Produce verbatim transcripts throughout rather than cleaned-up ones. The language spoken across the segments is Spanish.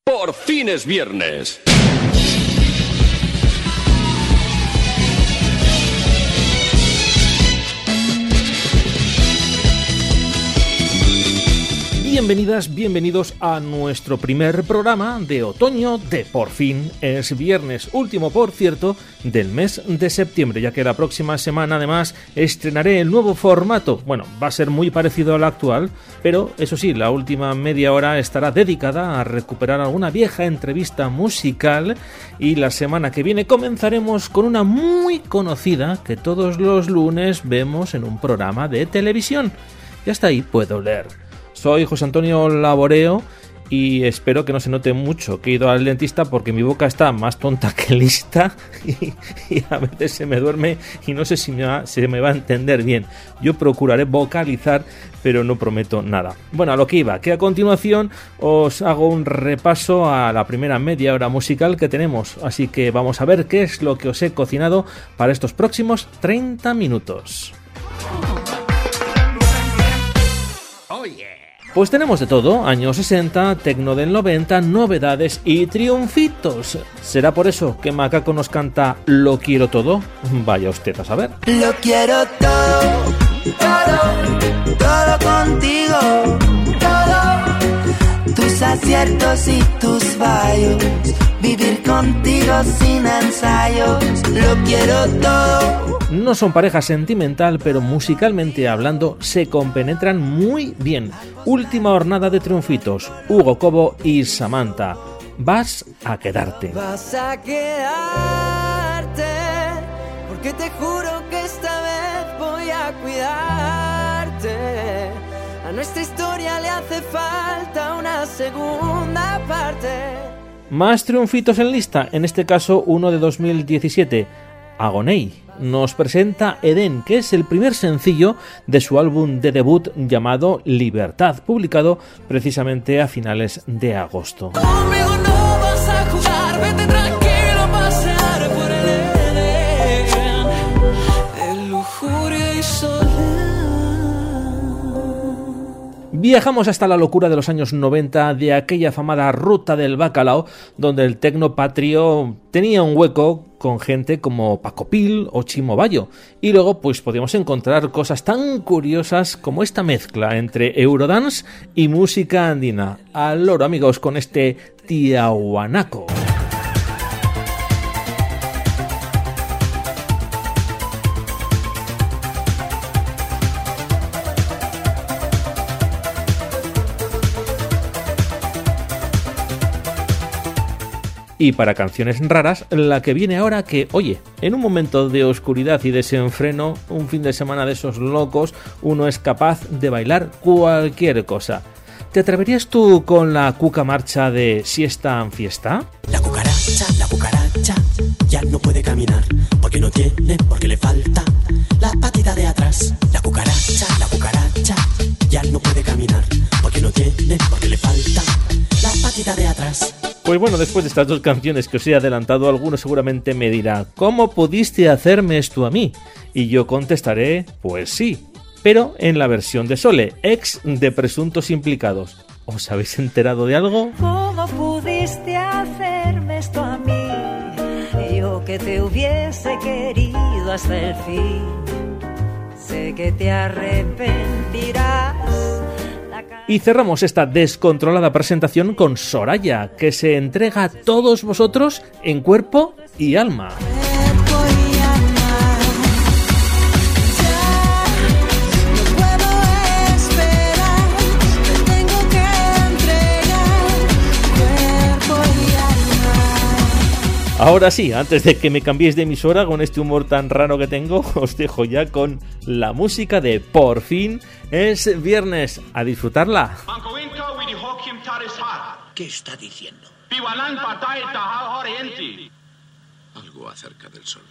Por fin es viernes. Bienvenidas, bienvenidos a nuestro primer programa de otoño de Por fin es viernes, último por cierto del mes de septiembre, ya que la próxima semana además estrenaré el nuevo formato. Bueno, va a ser muy parecido al actual, pero eso sí, la última media hora estará dedicada a recuperar alguna vieja entrevista musical y la semana que viene comenzaremos con una muy conocida que todos los lunes vemos en un programa de televisión. Y hasta ahí puedo leer. Soy José Antonio Laboreo y espero que no se note mucho que he ido al dentista porque mi boca está más tonta que lista y, y a veces se me duerme y no sé si me va, se me va a entender bien. Yo procuraré vocalizar, pero no prometo nada. Bueno, a lo que iba, que a continuación os hago un repaso a la primera media hora musical que tenemos. Así que vamos a ver qué es lo que os he cocinado para estos próximos treinta minutos. Oh yeah. Pues tenemos de todo, años sesenta, tecno del noventa, novedades y triunfitos. ¿Será por eso que Macaco nos canta Lo quiero todo? Vaya usted a saber. Lo quiero todo, todo, todo contigo, todo, tus aciertos y tus fallos, vivir contigo sin ensayos, lo quiero todo. No son pareja sentimental, pero musicalmente hablando se compenetran muy bien. Última jornada de triunfitos, Hugo Cobo y Samantha. Vas a quedarte. Vas a quedarte, porque te juro que esta vez voy a cuidarte. A nuestra historia le hace falta una segunda parte. Más triunfitos en lista, en este caso uno de dos mil diecisiete. Agoney nos presenta Edén, que es el primer sencillo de su álbum de debut llamado Libertad, publicado precisamente a finales de agosto. Conmigo no vas a jugar, vete tranquilo a pasear por el Edén, de lujuria y soledad. Viajamos hasta la locura de los años noventa, de aquella afamada ruta del bacalao, donde el tecno patrio tenía un hueco con gente como Paco Pil o Chimo Bayo. Y luego pues podíamos encontrar cosas tan curiosas como esta mezcla entre Eurodance y música andina. Al loro, amigos, con este Tiahuanaco. Y para canciones raras, la que viene ahora que, oye, en un momento de oscuridad y desenfreno, un fin de semana de esos locos, uno es capaz de bailar cualquier cosa. ¿Te atreverías tú con la cuca marcha de Siesta en Fiesta? La cucaracha, la cucaracha, ya no puede caminar, porque no tiene, porque le falta la patita de atrás. La cucaracha, la cucaracha, ya no puede caminar, porque no tiene, porque le falta la patita de atrás. Pues bueno, después de estas dos canciones que os he adelantado, alguno seguramente me dirá, ¿cómo pudiste hacerme esto a mí? Y yo contestaré, pues sí, pero en la versión de Sole, ex de Presuntos Implicados. ¿Os habéis enterado de algo? ¿Cómo pudiste hacerme esto a mí? Yo que te hubiese querido hasta el fin. Sé que te arrepentirás. Y cerramos esta descontrolada presentación con Soraya, que se entrega a todos vosotros en cuerpo y alma. Ahora sí, antes de que me cambiéis de emisora con este humor tan raro que tengo, os dejo ya con la música de Por fin es viernes. A disfrutarla. ¿Qué está diciendo? Algo acerca del sol.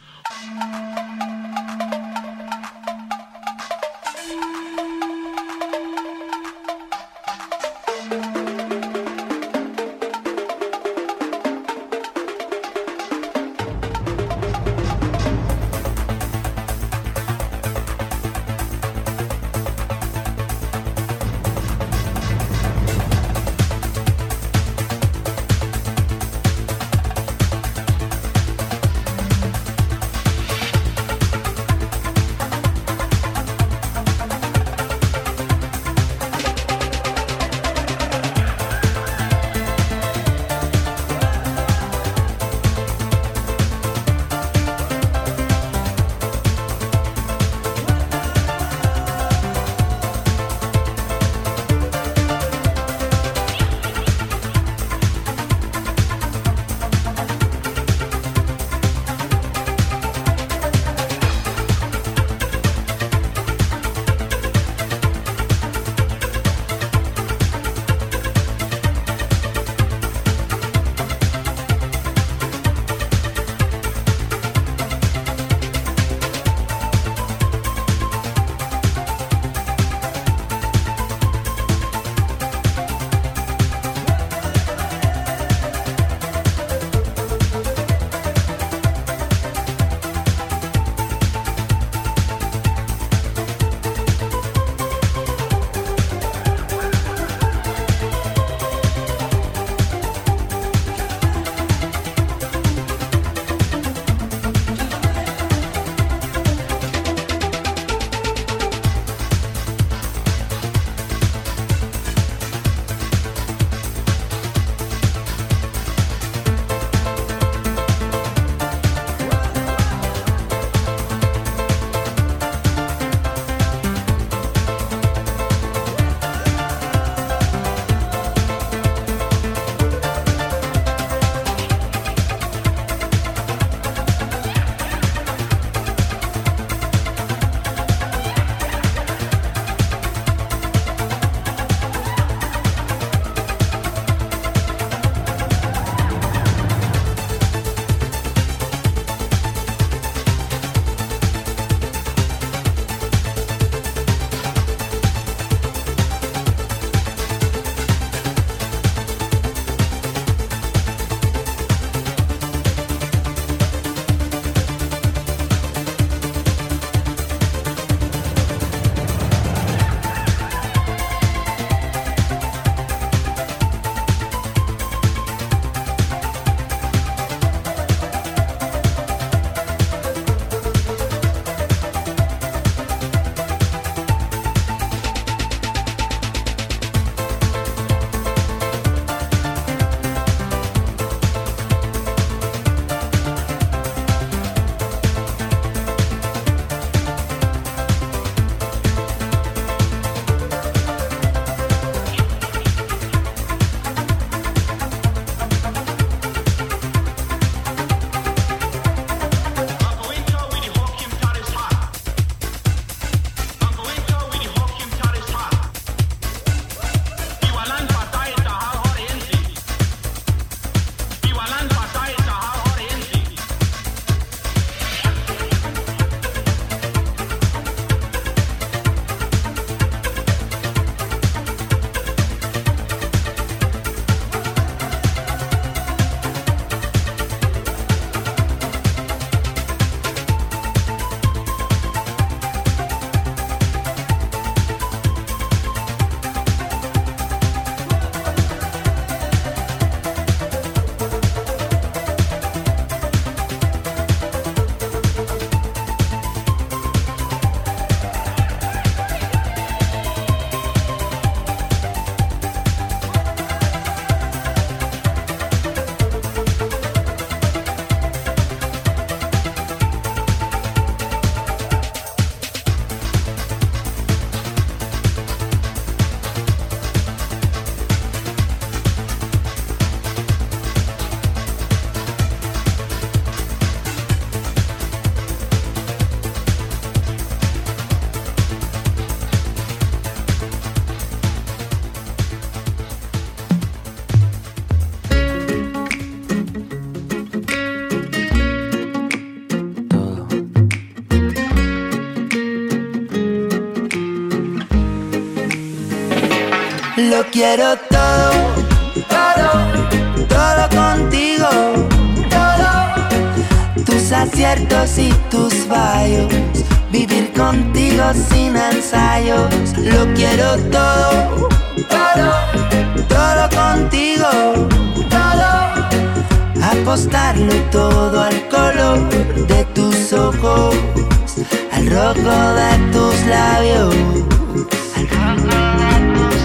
Lo quiero todo, todo, todo contigo, todo. Tus aciertos y tus fallos, vivir contigo sin ensayos. Lo quiero todo, todo, todo contigo, todo. Apostarlo todo al color de tus ojos, al rojo de tus labios, al rojo de tus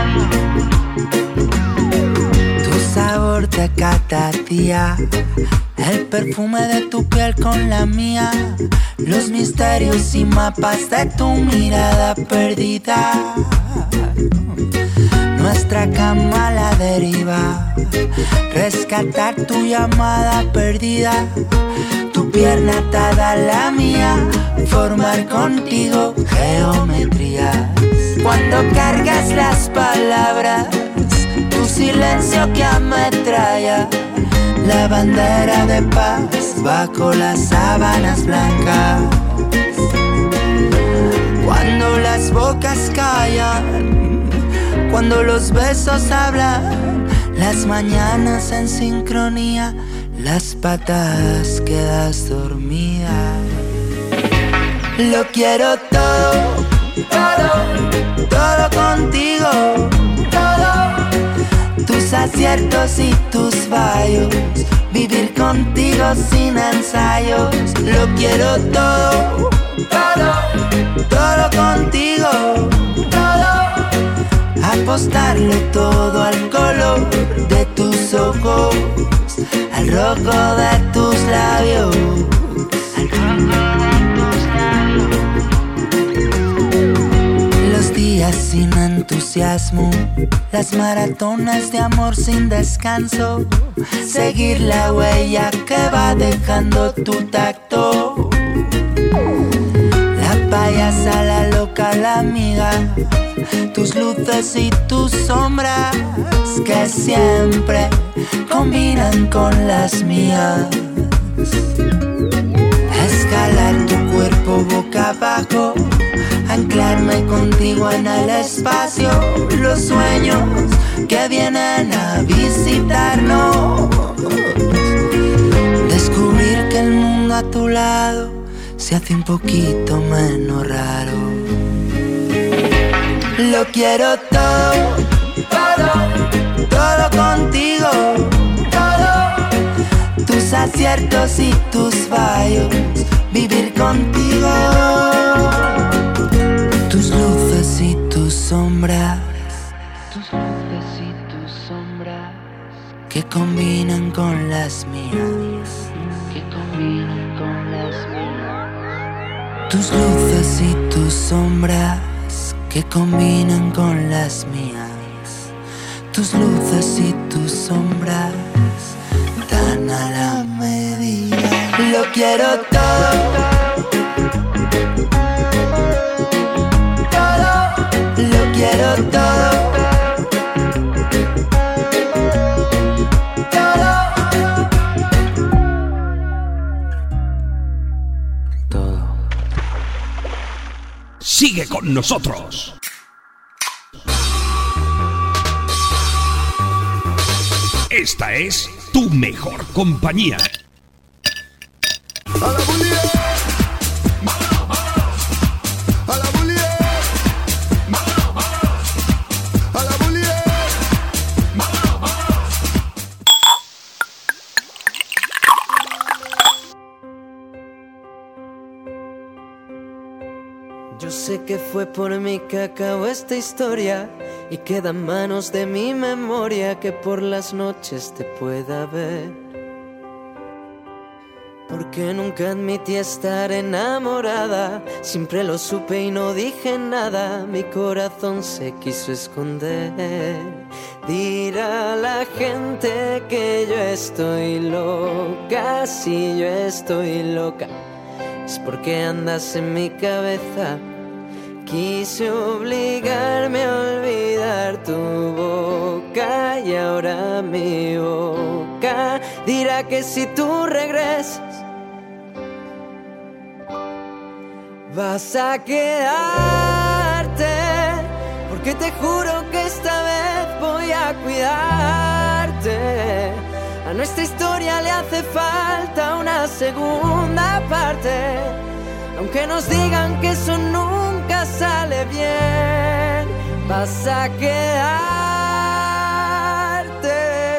labios. Tu sabor de cada día, el perfume de tu piel con la mía, los misterios y mapas de tu mirada perdida. Nuestra cama a la deriva, rescatar tu llamada perdida, tu pierna atada a la mía, formar contigo geometrías. Cuando cargas las palabras, tu silencio que ametralla, la bandera de paz bajo las sábanas blancas. Cuando las bocas callan, cuando los besos hablan, las mañanas en sincronía, las patas quedas dormida. Lo quiero todo, todo, todo contigo, todo. Tus aciertos y tus fallos, vivir contigo sin ensayos. Lo quiero todo, todo, todo contigo, todo. Apostarlo todo al color de tus ojos, al rojo de tus labios, al rojo de tus labios. Los días sin entusiasmo, las maratonas de amor sin descanso, seguir la huella que va dejando tu tacto. La payasa, la loca, la amiga, tus luces y tus sombras que siempre combinan con las mías. Escalar tu cuerpo boca abajo, anclarme contigo en el espacio, los sueños que vienen a visitarnos. Descubrir que el mundo a tu lado se hace un poquito menos raro. Lo quiero todo, todo, todo contigo, todo. Tus aciertos y tus fallos, vivir contigo. Tus luces y tus sombras, tus luces y tus sombras que combinan con las mías, que combinan con las mías. Tus luces y tus sombras que combinan con las mías, tus luces y tus sombras tan a la medida. Lo quiero todo, todo, lo quiero todo, todo, todo. Sigue con nosotros. Esta es tu mejor compañía. A la bulia, vámonos, vámonos. A la bulia, vámonos, vámonos. A la bulia, vámonos, vámonos. Yo sé que fue por mí que acabó esta historia y quedan manos de mi memoria que por las noches te pueda ver. Porque nunca admití estar enamorada, siempre lo supe y no dije nada, mi corazón se quiso esconder. Dirá a la gente que yo estoy loca, si yo estoy loca, es porque andas en mi cabeza. Quise obligarme a olvidar tu boca y ahora mi boca dirá que si tú regresas vas a quedarte, que te juro que esta vez voy a cuidarte. A nuestra historia le hace falta una segunda parte, aunque nos digan que eso nunca sale bien, vas a quedarte.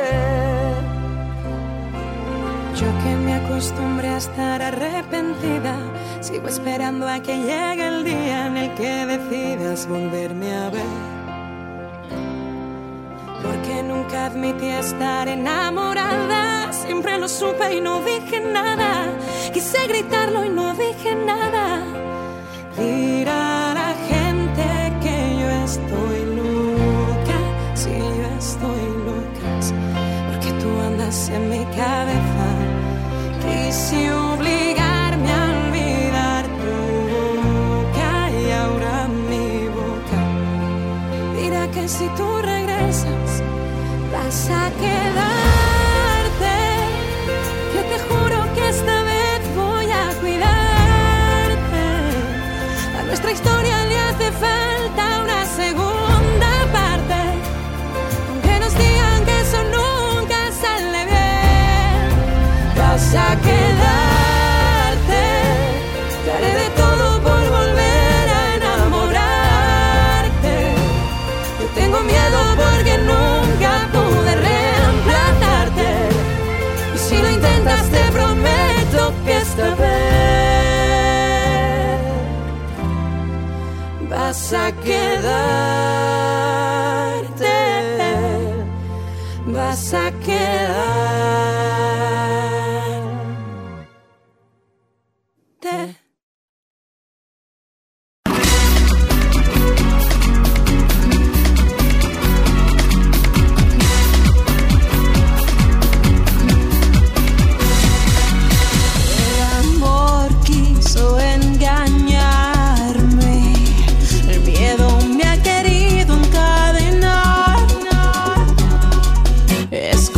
Yo que me acostumbré a estar arrepentida, sigo esperando a que llegue el día en el que decidas volverme a ver. Porque nunca admití estar enamorada, siempre lo supe y no dije nada. Quise gritarlo y no dije nada. Dirá la gente que yo estoy loca, si yo estoy loca, porque tú andas en mi cabeza. Quise obligarme a olvidar tu boca y ahora mi boca dirá que si tú regresas vas a quedarte, que te juro que esta vez voy a cuidarte. A nuestra historia le hace falta una segunda parte, aunque nos digan que eso nunca sale bien, vas a quedarte. Te haré de todo por volver a enamorarte. Yo tengo miedo porque nunca pude reemplazarte, y si lo intentas te prometo que esta vez vas a quedarte, vas a quedarte. Es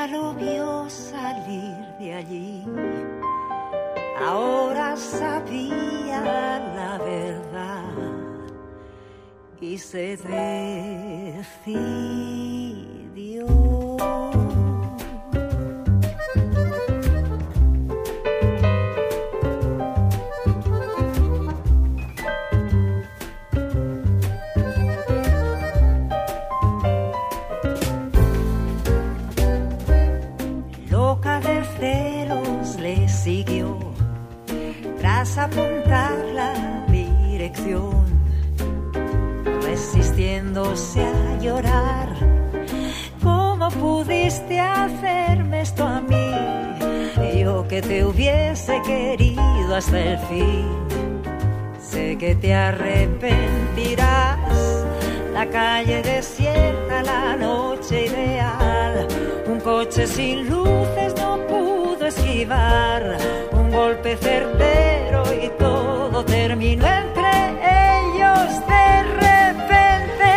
Ella lo vio salir de allí, ahora sabía la verdad y se decidió. Siguió tras apuntar la dirección, resistiéndose a llorar. ¿Cómo pudiste hacerme esto a mí? Yo que te hubiese querido hasta el fin. Sé que te arrepentirás. La calle desierta, la noche ideal. Un coche sin luces no pudo esquivar un golpe certero y todo terminó entre ellos de repente.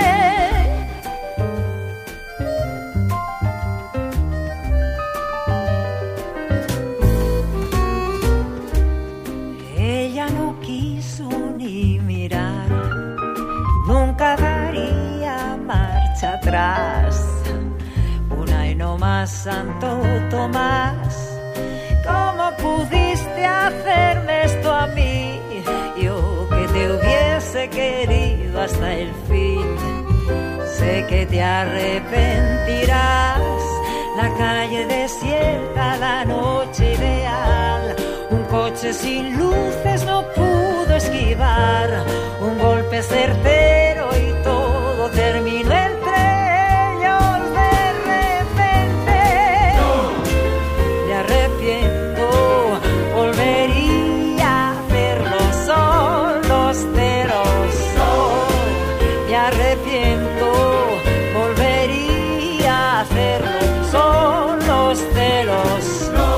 Ella no quiso ni mirar, nunca daría marcha atrás. Una y no más, Santo Tomás. ¿Cómo pudiste hacerme esto a mí? Yo que te hubiese querido hasta el fin. Sé que te arrepentirás. La calle desierta, la noche ideal. Un coche sin luces no pudo esquivar un golpe certero y todo terminó entre ellos de repente. No. Me arrepiento, volvería a hacerlo solos de los dos. Me arrepiento, volvería a hacerlo solos de los dos.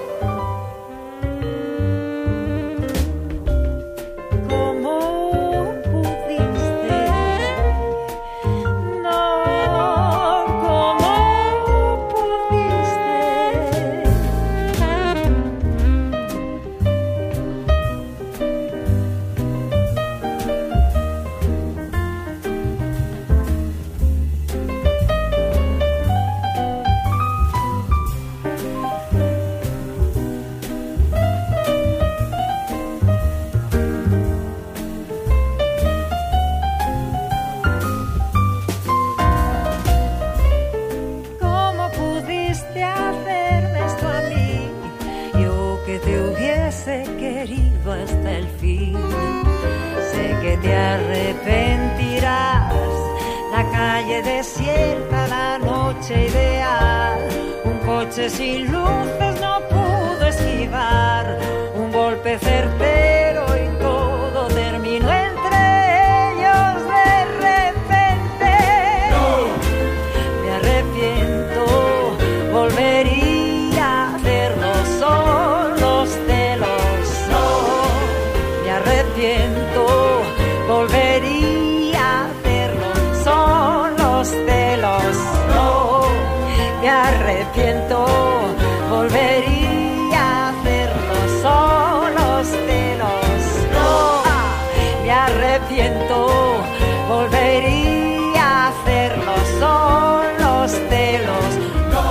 Hasta el fin. Sé que te arrepentirás. La calle desierta, la noche ideal. Un coche sin luces no pudo esquivar un golpe certero y todo terminó entre ellos de repente. No. Me arrepiento, volvería a hacerlo solos de los Me arrepiento, volvería a hacerlo solos de los no. Me arrepiento, volvería a hacerlo solos de los no. Me arrepiento, volvería a hacerlo solos de los no.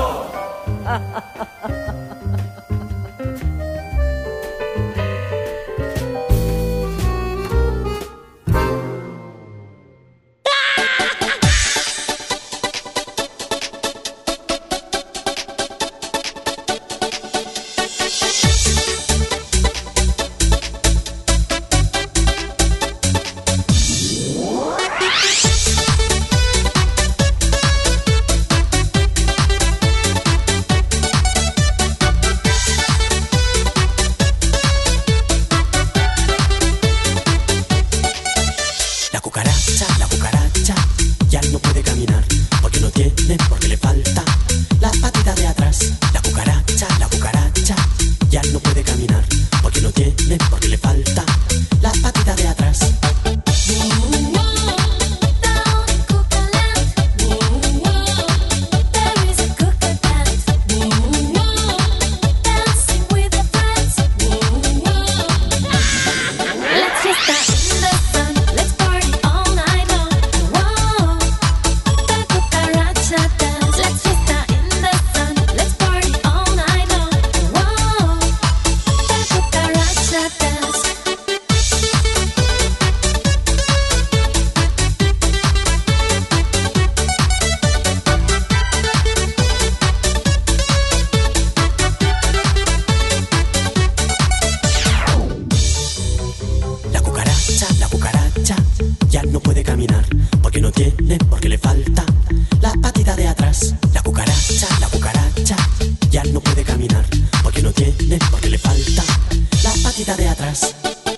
porque le falta la patita de atrás. La cucaracha, la cucaracha ya no puede caminar porque no tiene, porque le falta la patita de atrás.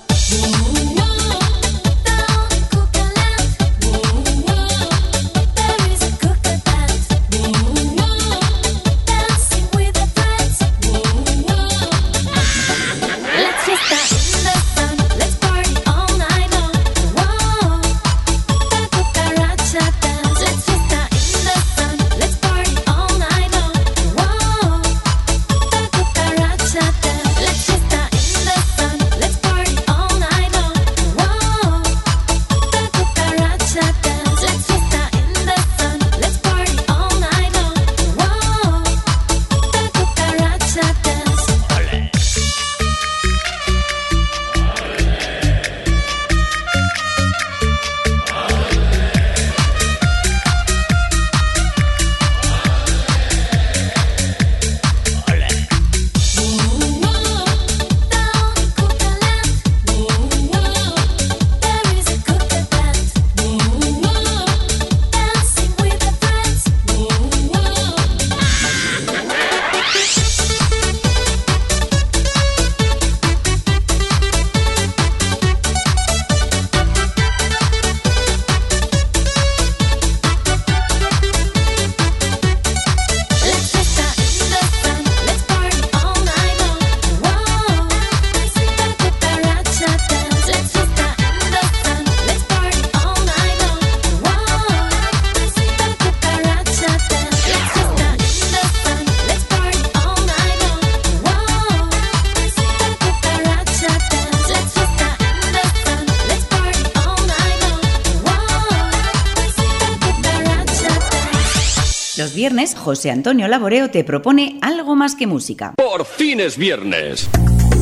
Los viernes, José Antonio Laboreo te propone algo más que música. Por fin es viernes.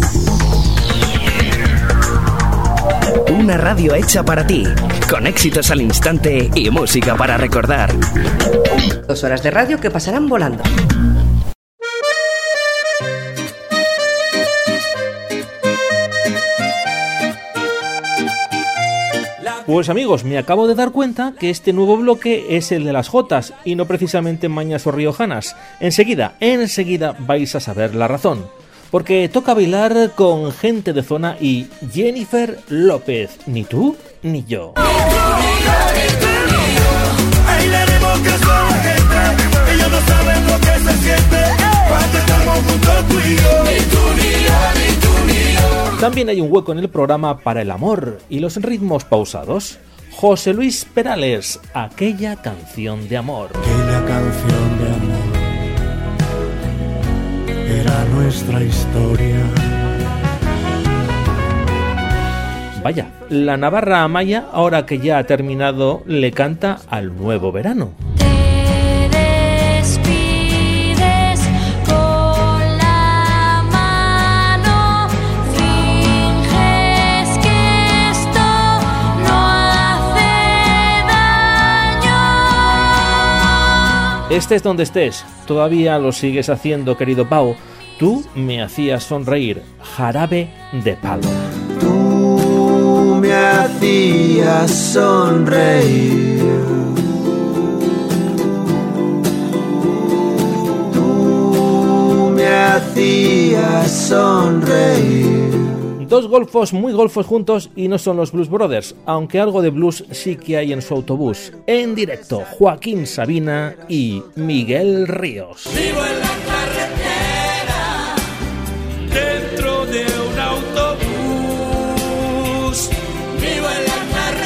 Una radio hecha para ti, con éxitos al instante y música para recordar. Dos horas de radio que pasarán volando. Pues amigos, me acabo de dar cuenta que este nuevo bloque es el de las jotas y no precisamente mañas o riojanas. Enseguida, enseguida vais a saber la razón. Porque toca bailar con gente de zona y Jennifer López. Ni tú, ni yo. Bailaremos que son la gente, ellos no saben lo que se siente cuando estamos juntos tú y yo. Ni tú, ni yo, ni tú, ni yo. También hay un hueco en el programa para el amor y los ritmos pausados. José Luis Perales, aquella canción de amor. Aquella canción de amor era nuestra historia. Vaya, la Navarra Amaya, ahora que ya ha terminado, le canta al nuevo verano. Estés donde estés, todavía lo sigues haciendo, querido Pau. Tú me hacías sonreír, Jarabe de Palo. Tú me hacías sonreír. Tú me hacías sonreír. Dos golfos muy golfos juntos y no son los Blues Brothers, aunque algo de blues sí que hay en su autobús. En directo, Joaquín Sabina y Miguel Ríos. Vivo en la carretera, dentro de un autobús. Vivo en la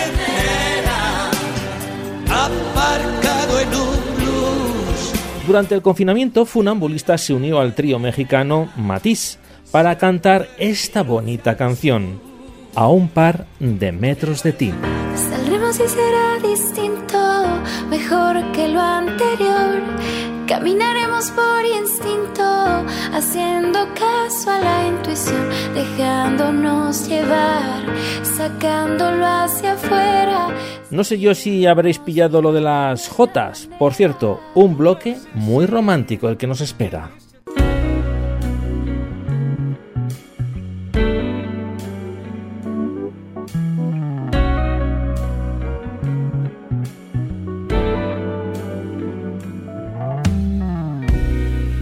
carretera, aparcado en un blues. Durante el confinamiento, Funambulista se unió al trío mexicano Matiz para cantar esta bonita canción, A un par de metros de ti. Saldremos y será distinto, mejor que lo anterior. Caminaremos por instinto, haciendo caso a la intuición, dejándonos llevar, sacándolo hacia afuera. No sé yo si habréis pillado lo de las jotas. Por cierto, un bloque muy romántico el que nos espera.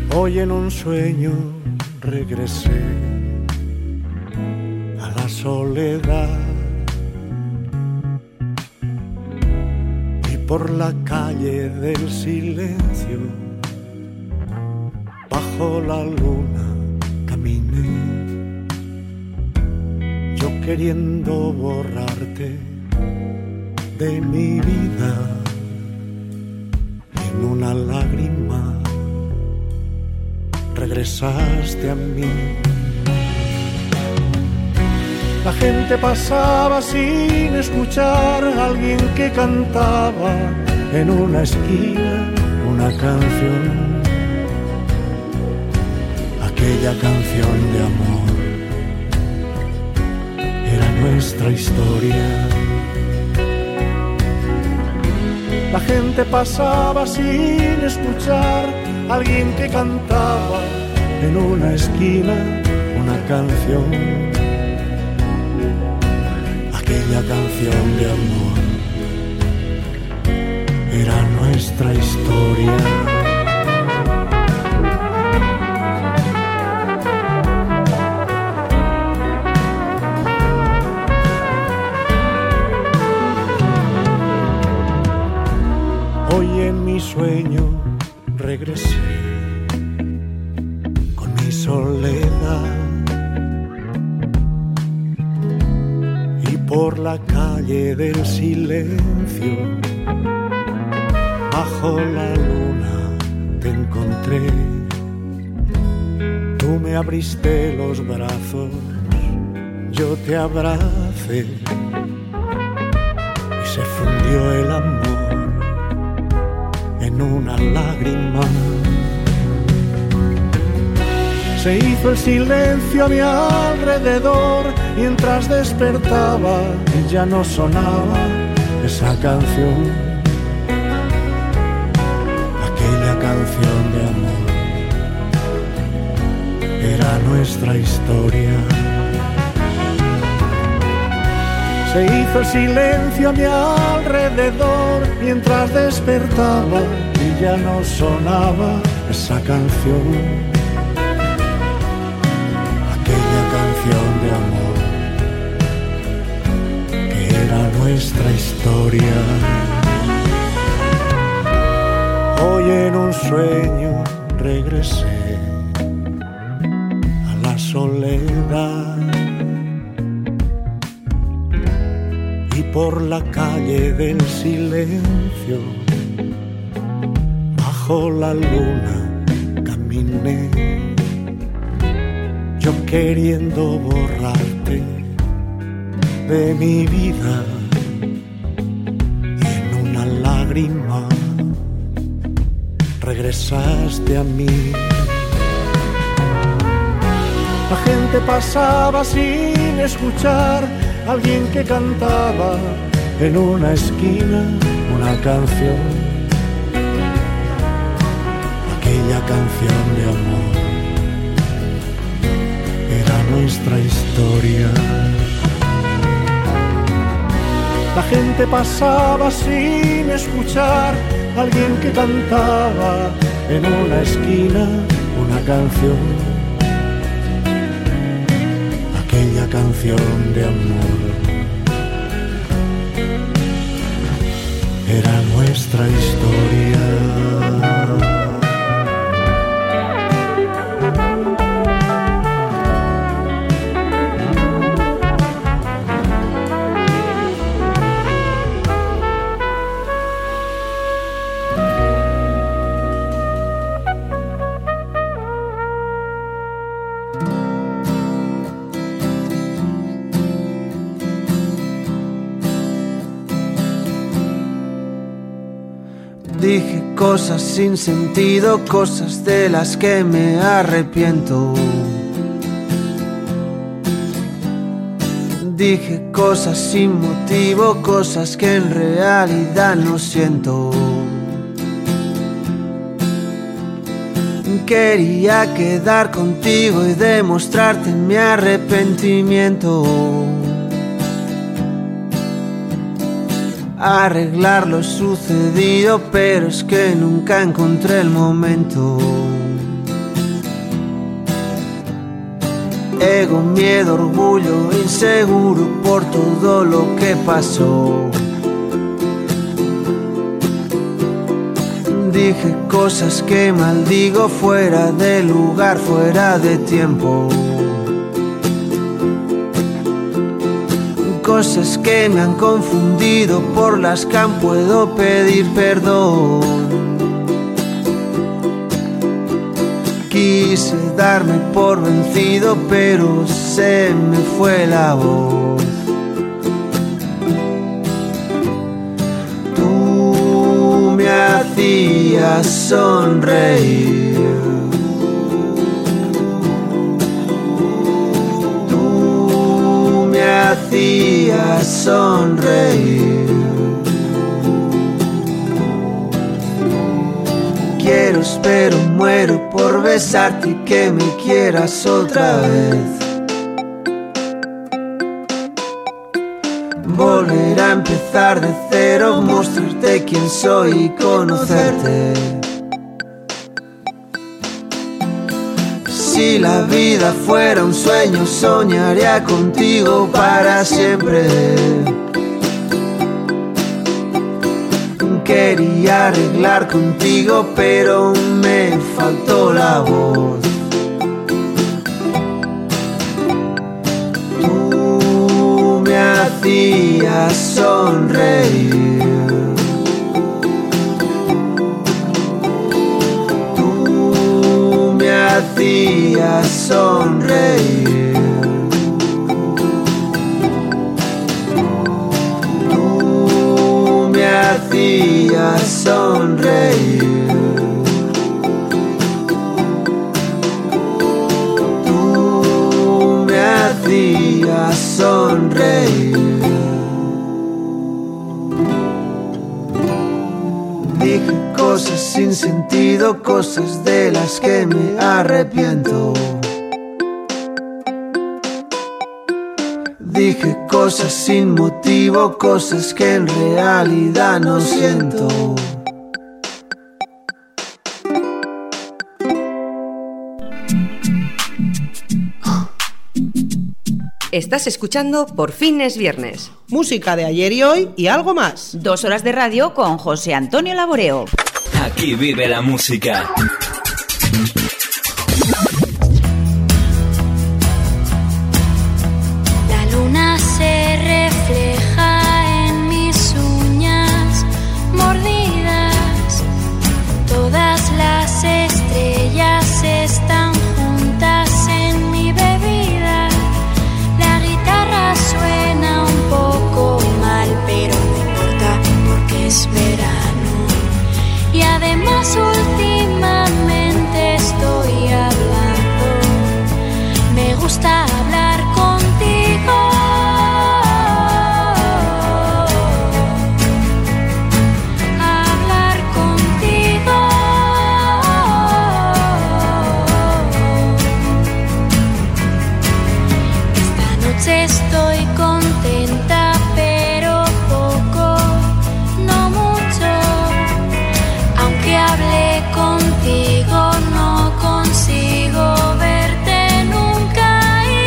Hoy en un sueño regresé a la soledad y por la calle del silencio bajo la luna caminé, yo queriendo borrarte de mi vida. En una lágrima regresaste a mí. La gente pasaba sin escuchar a alguien que cantaba en una esquina una canción, aquella canción de amor era nuestra historia. La gente pasaba sin escuchar a alguien que cantaba en una esquina una canción, aquella canción de amor era nuestra historia. Hoy en mi sueño regresé con mi soledad y por la calle del silencio bajo la luna te encontré. Tú me abriste los brazos, yo te abracé y se fundió el amor en una lágrima. Se hizo el silencio a mi alrededor mientras despertaba y ya no sonaba esa canción, aquella canción de amor era nuestra historia. Se hizo el silencio a mi alrededor mientras despertaba y ya no sonaba esa canción, aquella canción de amor que era nuestra historia. Hoy en un sueño regresé a la soledad y por la calle del silencio bajo la luna caminé, yo queriendo borrarte de mi vida y en una lágrima regresaste a mí. La gente pasaba sin escuchar a alguien que cantaba en una esquina una canción, aquella canción de amor era nuestra historia. La gente pasaba sin escuchar a alguien que cantaba en una esquina una canción, aquella canción de amor era nuestra historia. Dije cosas sin sentido, cosas de las que me arrepiento. Dije cosas sin motivo, cosas que en realidad no siento. Quería quedar contigo y demostrarte mi arrepentimiento, arreglar lo sucedido, pero es que nunca encontré el momento. ego, miedo, orgullo, inseguro por todo lo que pasó. Dije cosas que maldigo fuera de lugar, fuera de tiempo. Cosas que me han confundido, por las que aún puedo pedir perdón. Quise darme por vencido, pero se me fue la voz. Tú me hacías sonreír. Tú me hacías sonreír. Quiero, espero, muero por besarte y que me quieras otra vez. Volver a empezar de cero, mostrarte quién soy y conocerte. Si la vida fuera un sueño, soñaría contigo para siempre. Quería arreglar contigo, pero me faltó la voz. Tú me hacías sonreír. Tú me hacías sonreír. Me hacías sonreír. Tú me hacías sonreír. Dije cosas sin sentido, cosas de las que me arrepiento. Dije cosas sin motivo, cosas que en realidad no siento. Estás escuchando Por fin es viernes. Música de ayer y hoy y algo más. Dos horas de radio con José Antonio Laboreo. Aquí vive la música. Se refleja en mis uñas mordidas. Todas las estrellas están juntas en mi bebida. La guitarra suena un poco mal, pero no importa porque es verano. Y además últimamente estoy hablando. Me gusta hablar contigo. Estoy contenta, pero poco, no mucho. Aunque hablé contigo, no consigo verte nunca. Y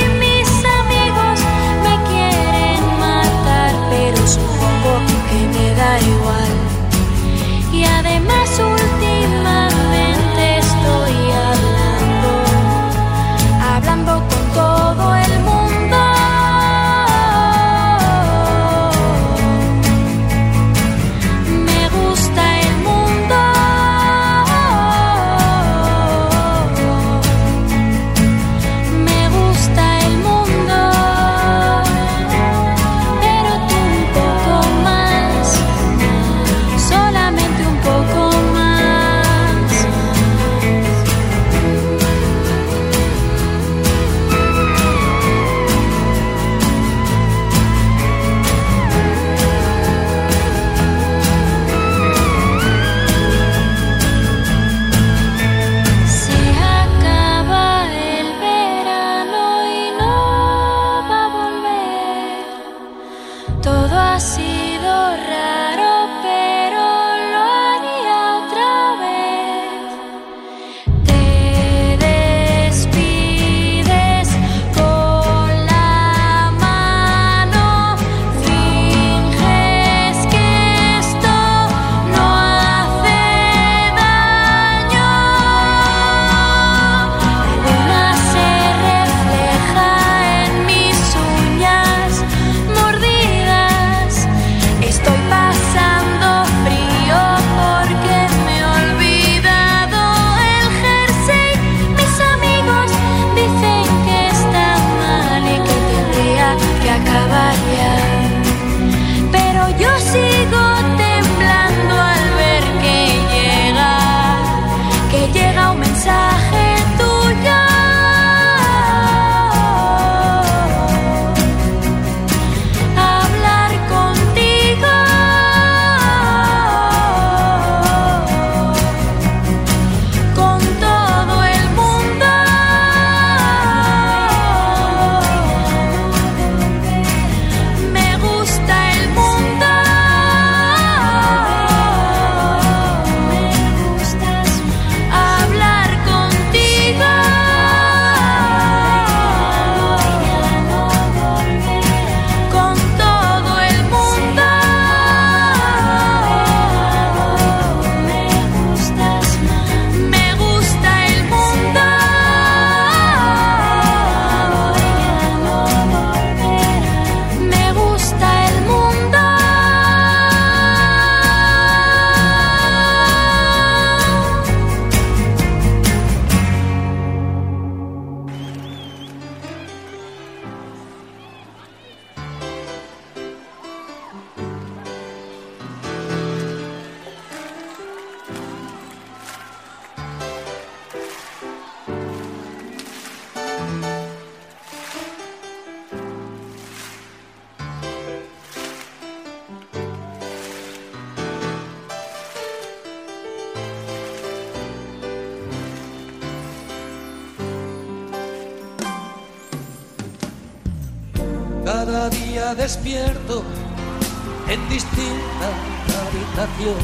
Cada día despierto en distinta habitación,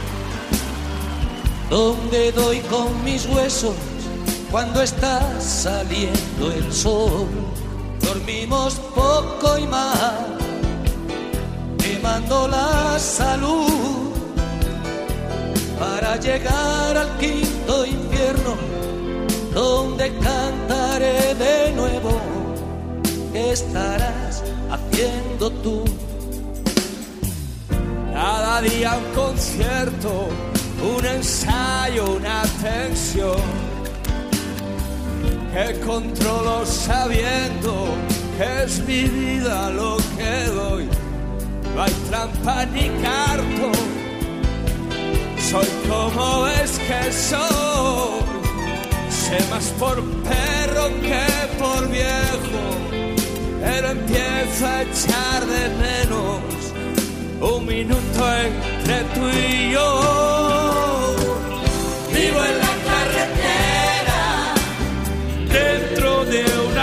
donde doy con mis huesos cuando está saliendo el sol. Dormimos poco y mal, quemando la salud, para llegar al quinto infierno, donde cantaré de nuevo. ¿Qué estarás haciendo tú? Cada día un concierto, un ensayo, una tensión, que controlo sabiendo que es mi vida lo que doy. No hay trampa ni cartón, soy como es que soy. Sé más por perro que por viejo, pero empiezo a echar de menos un minuto entre tú y yo. Vivo en la carretera, dentro de un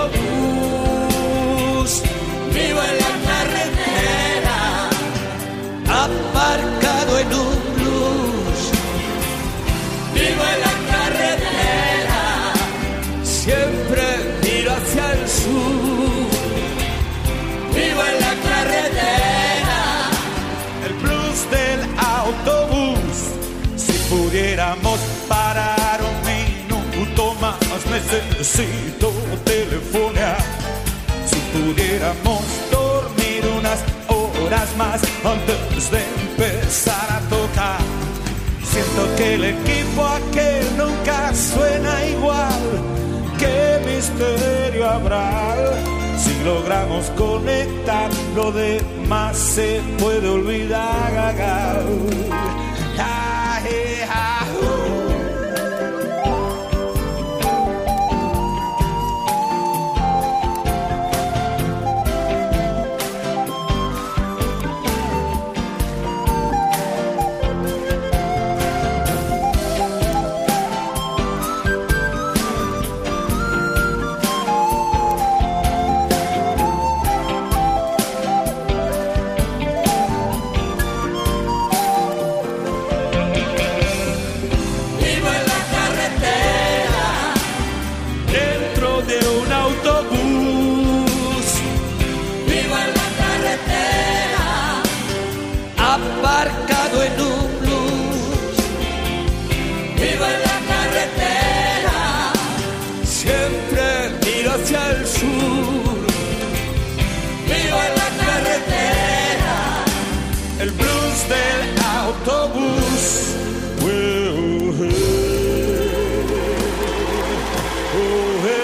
autobús. Vivo en la carretera, aparcado en un blues. Vivo en la carretera, siempre miro hacia el sur. Vivo en la carretera, el blues del autobús. Si pudiéramos parar un minuto más, necesito telefonear. Si pudiéramos dormir unas horas más antes de empezar a tocar. Siento que el equipo aquel nunca suena igual. ¿Qué misterio habrá? Si logramos conectar, lo demás se puede olvidar. Ah, eh, ah, uh. Aparcado en un blues. Vivo en la carretera, siempre miro hacia el sur. Vivo en la carretera, el blues del autobús. Well, hey, oh, hey.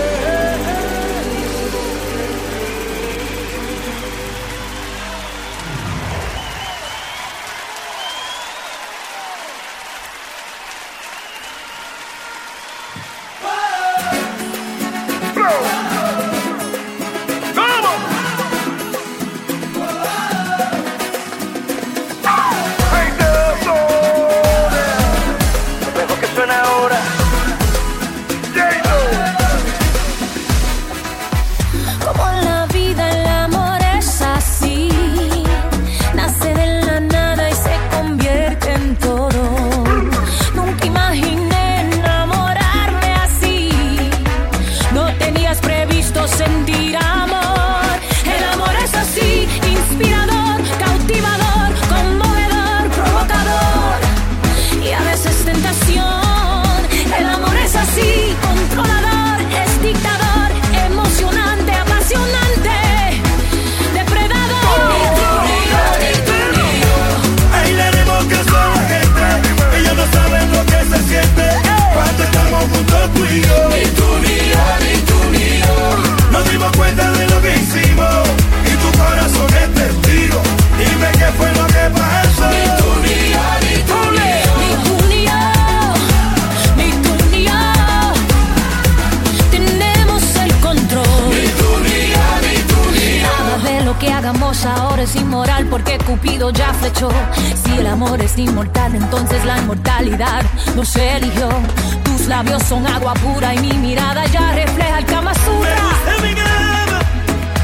Ahora es inmoral porque Cupido ya flechó. Si el amor es inmortal, entonces la inmortalidad nos eligió. Tus labios son agua pura y mi mirada ya refleja el Kama Sutra.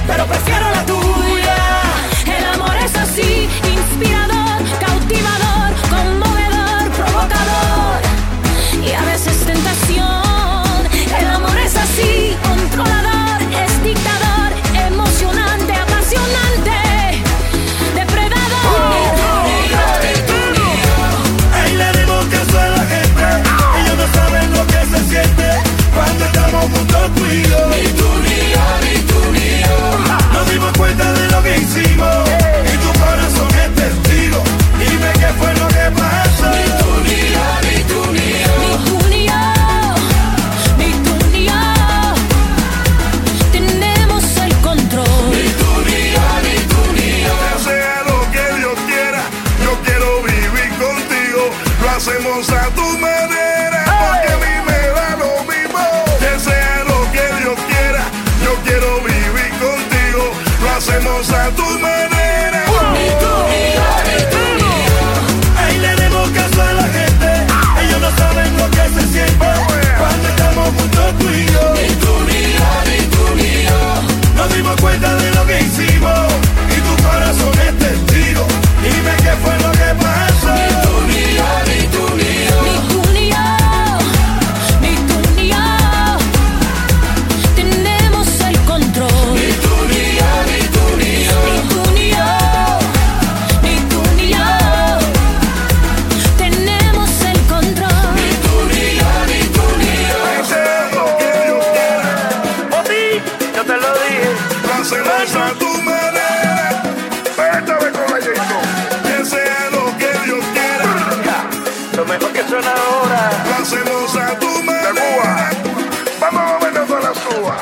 pero prefiero la tuya. El amor es así, inspirador, cautivador, conmovedor, provocador y a veces tentación. El amor es así, controlador, es dictador, emocionante, apasionante, depredador. Ahí le dimos caso a la gente, ellos no saben lo que se siente cuando estamos juntos tú y yo. Ni tú ni yo, ni tú ni yo. Nos dimos cuenta de lo que hicimos y tu corazón es testigo. Dime qué fue lo que pasó. Ni tú ni yo, ni tú ni yo. Ni tú ni yo, ni tú ni yo. Tenemos el control. Ni tú ni yo, ni tú ni yo. Que sea lo que Dios quiera, yo quiero vivir contigo. Lo hacemos a tu manera, porque a mí me da lo mismo. Que sea lo que Dios quiera, yo quiero vivir contigo. Lo hacemos a tu manera. Ni tú ni yo, ni tú ni yo. Ahí le demos caso a la gente, ellos no saben lo que se siente cuando estamos juntos tú y yo. Ni tú ni yo, ni tú ni yo. Nos dimos cuenta de lo que hicimos y tu corazón es testigo. Dime qué fue lo que pasó. Ni tú ni yo, ni tú ni yo. Ni tú ni yo, ni tú ni yo. Tenemos el control. Ni tú ni yo, ni tú ni yo. Ni tú ni yo, ni tú ni yo. Tenemos el control. Ni tú ni yo, ni tú ni yo. Que sea lo que Dios quiera. Por ti, yo te lo dije. Lo hacemos a tu manera. Esta vez con la Jason. Que sea lo que Dios quiera. Lo mejor que suena ahora. Lo hacemos a tu De manera. Cuba. Vamos a movernos con las uvas.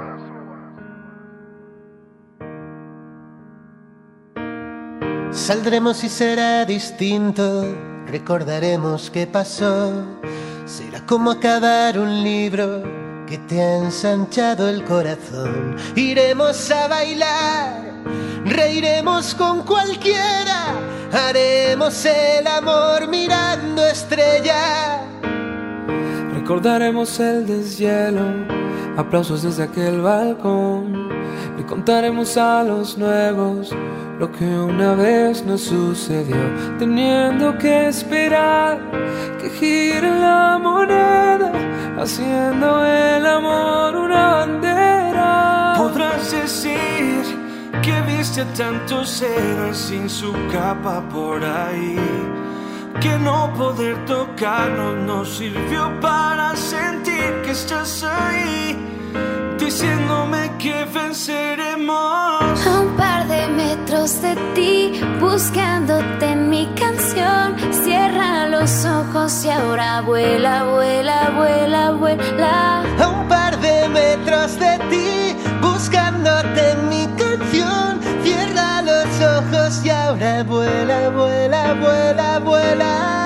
Saldremos y será distinto, recordaremos qué pasó. Será como acabar un libro que te ha ensanchado el corazón. Iremos a bailar, reiremos con cualquiera, haremos el amor mirando estrellas. Recordaremos el deshielo, aplausos desde aquel balcón. Le contaremos a los nuevos lo que una vez nos sucedió, teniendo que esperar que gire la moneda, haciendo el amor una bandera. Podrás decir que viste a tantos héroes sin su capa por ahí, que no poder tocarnos nos sirvió para sentir que estás ahí, diciéndome que venceremos. A un par de metros de ti, buscándote en mi canción. Cierra los ojos y ahora vuela, vuela, vuela, vuela. A un par de metros de ti, buscándote en mi canción. Cierra los ojos y ahora vuela, vuela, vuela, vuela.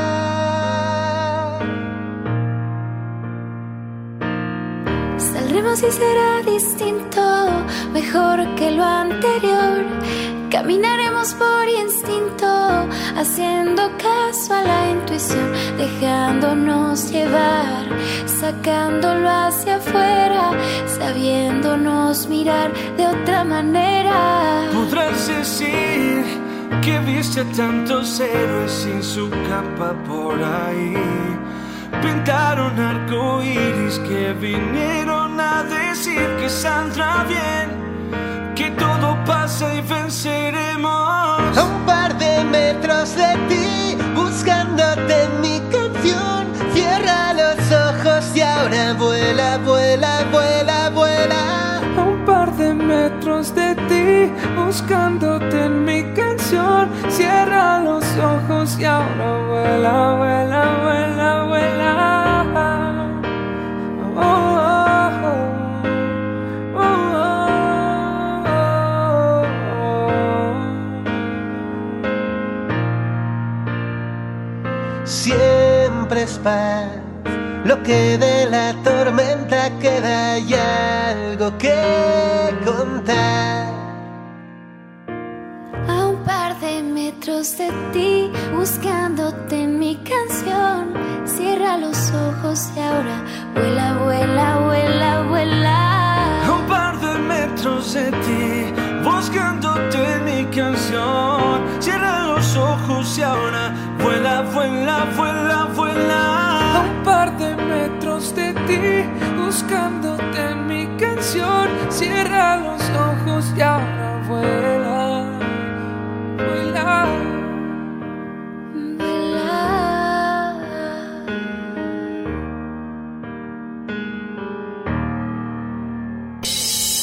Saldremos y será distinto, mejor que lo anterior. Caminaremos por instinto, haciendo caso a la intuición, dejándonos llevar, sacándolo hacia afuera, sabiéndonos mirar de otra manera. Podrás decir que viste a tantos héroes sin su capa por ahí, pintaron arcoíris que vinieron a decir que saldrá bien, que todo pasa y venceremos. A un par de metros de ti, buscándote en mi canción. Cierra los ojos y ahora vuela, vuela, vuela, vuela. A un par de metros de ti, buscándote en mi canción. Cierra los ojos y ahora vuela, vuela, vuela, vuela. Oh, oh, oh, oh, oh. Siempre es paz, lo que de la tormenta queda, y algo que contar. A un par de metros de ti, buscándote en mi canción. Cierra los ojos y ahora vuela, vuela, vuela, vuela. A un par de metros de ti, vuela, vuela, vuela. A un par de metros de ti, buscándote en mi canción. Cierra los ojos y ahora vuela, vuela.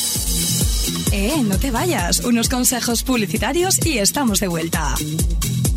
Eh, no te vayas. Unos consejos publicitarios y estamos de vuelta.